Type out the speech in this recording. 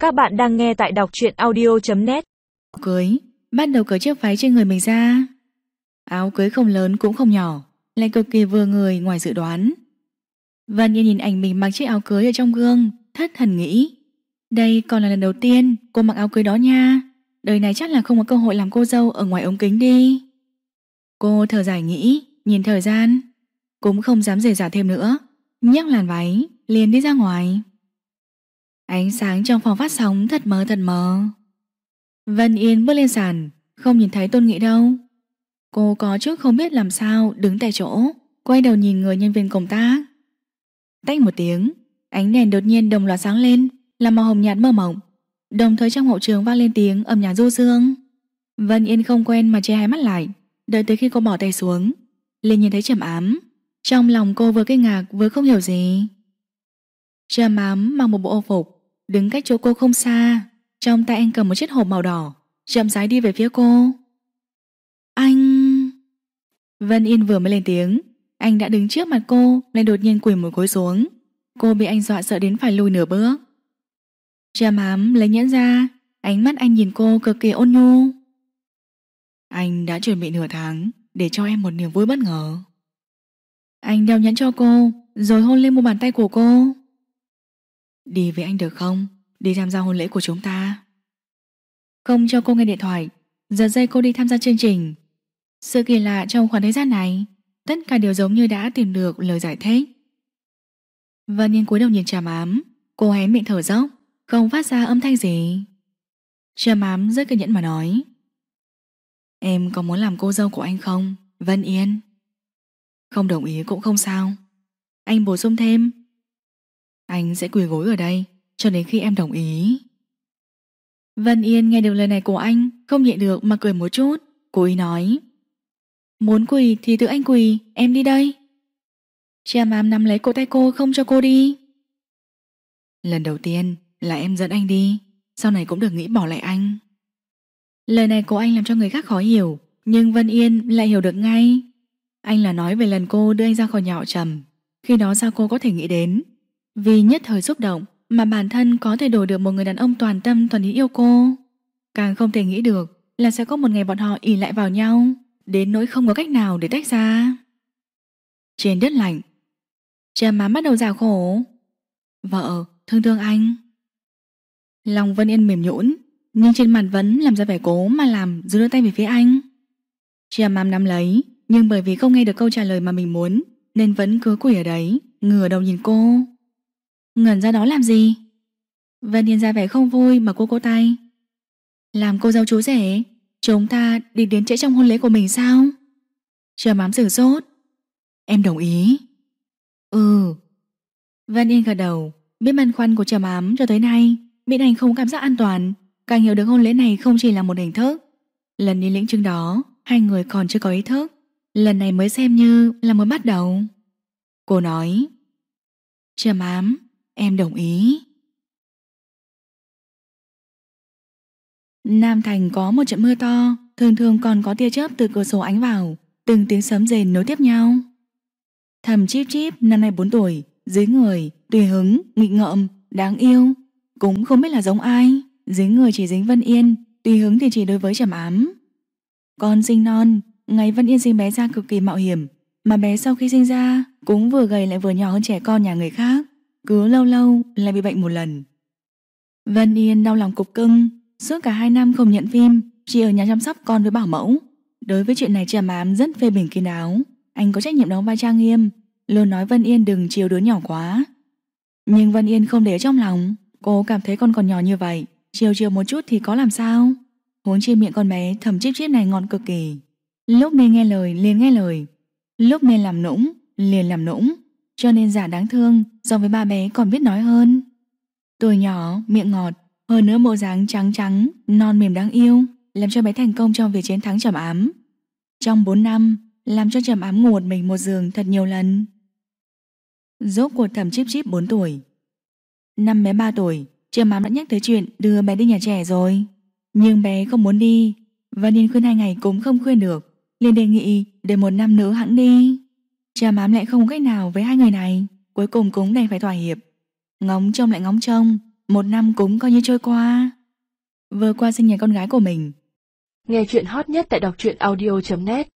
Các bạn đang nghe tại đọc truyện audio.net. Cưới, bắt đầu cởi chiếc váy trên người mình ra. Áo cưới không lớn cũng không nhỏ, lại cực kỳ vừa người ngoài dự đoán. Vân Yên nhìn ảnh mình mặc chiếc áo cưới ở trong gương, thất thần nghĩ. Đây còn là lần đầu tiên cô mặc áo cưới đó nha. Đời này chắc là không có cơ hội làm cô dâu ở ngoài ống kính đi. Cô thở dài nghĩ, nhìn thời gian, cũng không dám dè dặt thêm nữa, nhấc làn váy, liền đi ra ngoài. Ánh sáng trong phòng phát sóng thật mờ. Vân Yên bước lên sàn, không nhìn thấy Tôn Nghị đâu. Cô có chút không biết làm sao đứng tại chỗ, quay đầu nhìn người nhân viên công tác. Tách một tiếng, ánh đèn đột nhiên đồng loạt sáng lên, làm màu hồng nhạt mơ mộng. Đồng thời trong hậu trường vang lên tiếng âm nhạc du dương. Vân Yên không quen mà che hai mắt lại, đợi tới khi cô bỏ tay xuống, liền nhìn thấy Trầm Ám. Trong lòng cô vừa kinh ngạc vừa không hiểu gì. Trầm Ám mặc một bộ ô phục, đứng cách chỗ cô không xa, trong tay anh cầm một chiếc hộp màu đỏ, chậm rãi đi về phía cô. Anh... Vân Yên vừa mới lên tiếng, anh đã đứng trước mặt cô, lại đột nhiên quỳ một gối xuống. Cô bị anh dọa sợ đến phải lùi nửa bước. Trầm Ám lấy nhẫn ra, ánh mắt anh nhìn cô cực kỳ ôn nhu. Anh đã chuẩn bị nửa tháng để cho em một niềm vui bất ngờ. Anh đeo nhẫn cho cô, rồi hôn lên một bàn tay của cô. Đi với anh được không? Đi tham gia hôn lễ của chúng ta. Không cho cô nghe điện thoại, giật dây cô đi tham gia chương trình. Sự kỳ lạ trong khoảng thời gian này, tất cả đều giống như đã tìm được lời giải thích. Vân Yên cúi đầu nhìn Trầm Ám, cô hé miệng thở dốc, không phát ra âm thanh gì. Trầm Ám rất kiên nhẫn mà nói: Em có muốn làm cô dâu của anh không, Vân Yên? Không đồng ý cũng không sao. Anh bổ sung thêm: Anh sẽ quỳ gối ở đây cho đến khi em đồng ý. Vân Yên nghe được lời này của anh, không nhịn được mà cười một chút. Cô ý nói: Muốn quỳ thì tự anh quỳ, em đi đây. Trầm Ám nắm lấy cổ tay cô không cho cô đi. Lần đầu tiên là em dẫn anh đi, sau này cũng đừng nghĩ bỏ lại anh. Lời này của anh làm cho người khác khó hiểu, nhưng Vân Yên lại hiểu được ngay. Anh là nói về lần cô đưa anh ra khỏi nhà họ Trầm. Khi đó sao cô có thể nghĩ đến, vì nhất thời xúc động mà bản thân có thể đổi được một người đàn ông toàn tâm toàn ý yêu cô. Càng không thể nghĩ được là sẽ có một ngày bọn họ ỷ lại vào nhau, đến nỗi không có cách nào để tách ra. Trên đất lạnh, Trầm Ám bắt đầu rào khổ: Vợ, thương anh. Lòng Vân Yên mềm nhũn, nhưng trên mặt vẫn làm ra vẻ cố mà làm, giữ đưa tay về phía anh. Trầm Ám nắm lấy, nhưng bởi vì không nghe được câu trả lời mà mình muốn, nên vẫn cứ quỳ ở đấy, ngửa đầu nhìn cô. Ngẩn ra đó làm gì? Vân Yên ra vẻ không vui mà cô tay: Làm cô dâu chú rể, chúng ta đi đến trễ trong hôn lễ của mình sao? Trầm Ám sửng sốt: Em đồng ý. Ừ. Vân Yên gật đầu, biết băn khoăn của Trầm Ám cho tới nay, biết anh không cảm giác an toàn, càng hiểu được hôn lễ này không chỉ là một hình thức. Lần đi lĩnh chứng đó, hai người còn chưa có ý thức, lần này mới xem như là mới bắt đầu. Cô nói: Trầm Ám, em đồng ý. Nam Thành có một trận mưa to, thường thường còn có tia chớp từ cửa sổ ánh vào, từng tiếng sấm rền nối tiếp nhau. Thầm Chíp Chíp năm nay 4 tuổi, dưới người tùy hứng, nghịch ngợm, đáng yêu, cũng không biết là giống ai. Dưới người chỉ dính Vân Yên, tùy hứng thì chỉ đối với Trầm Ám. Con sinh non, ngày Vân Yên sinh bé ra cực kỳ mạo hiểm, mà bé sau khi sinh ra cũng vừa gầy lại vừa nhỏ hơn trẻ con nhà người khác, cứ lâu lâu lại bị bệnh một lần. Vân Yên đau lòng cục cưng, suốt cả 2 năm không nhận phim, chỉ ở nhà chăm sóc con với bảo mẫu. Đối với chuyện này Trầm Ám rất phê bình kín đáo, anh có trách nhiệm đóng vai trang nghiêm, luôn nói Vân Yên đừng chiều đứa nhỏ quá. Nhưng Vân Yên không để ở trong lòng, cô cảm thấy con còn nhỏ như vậy, chiều một chút thì có làm sao. Huống chi miệng con bé Thầm Chíp Chíp này ngon cực kỳ, lúc nên nghe lời liền nghe lời, lúc nên làm nũng liền làm nũng, cho nên giả đáng thương so với ba bé còn biết nói hơn. Tuổi nhỏ, miệng ngọt, hơn nữa bộ dáng trắng trắng, non mềm đáng yêu, làm cho bé thành công trong việc chiến thắng Trầm Ám. Trong 4 năm, làm cho Trầm Ám ngủ một mình một giường thật nhiều lần. Rốt cuộc Thầm Chíp Chíp 4 tuổi. Năm bé 3 tuổi, Trầm Ám đã nhắc tới chuyện đưa bé đi nhà trẻ rồi, nhưng bé không muốn đi. Vân Yên khuyên 2 ngày cũng không khuyên được, liền đề nghị để 1 năm nữa hẵng đi. Trầm Ám lại không có cách nào với hai người này, cuối cùng cũng đành phải thỏa hiệp. Ngóng trông lại ngóng trông, 1 năm cũng coi như trôi qua. Vừa qua sinh nhật con gái của mình. Nghe chuyện hot nhất tại đọc truyện audio.net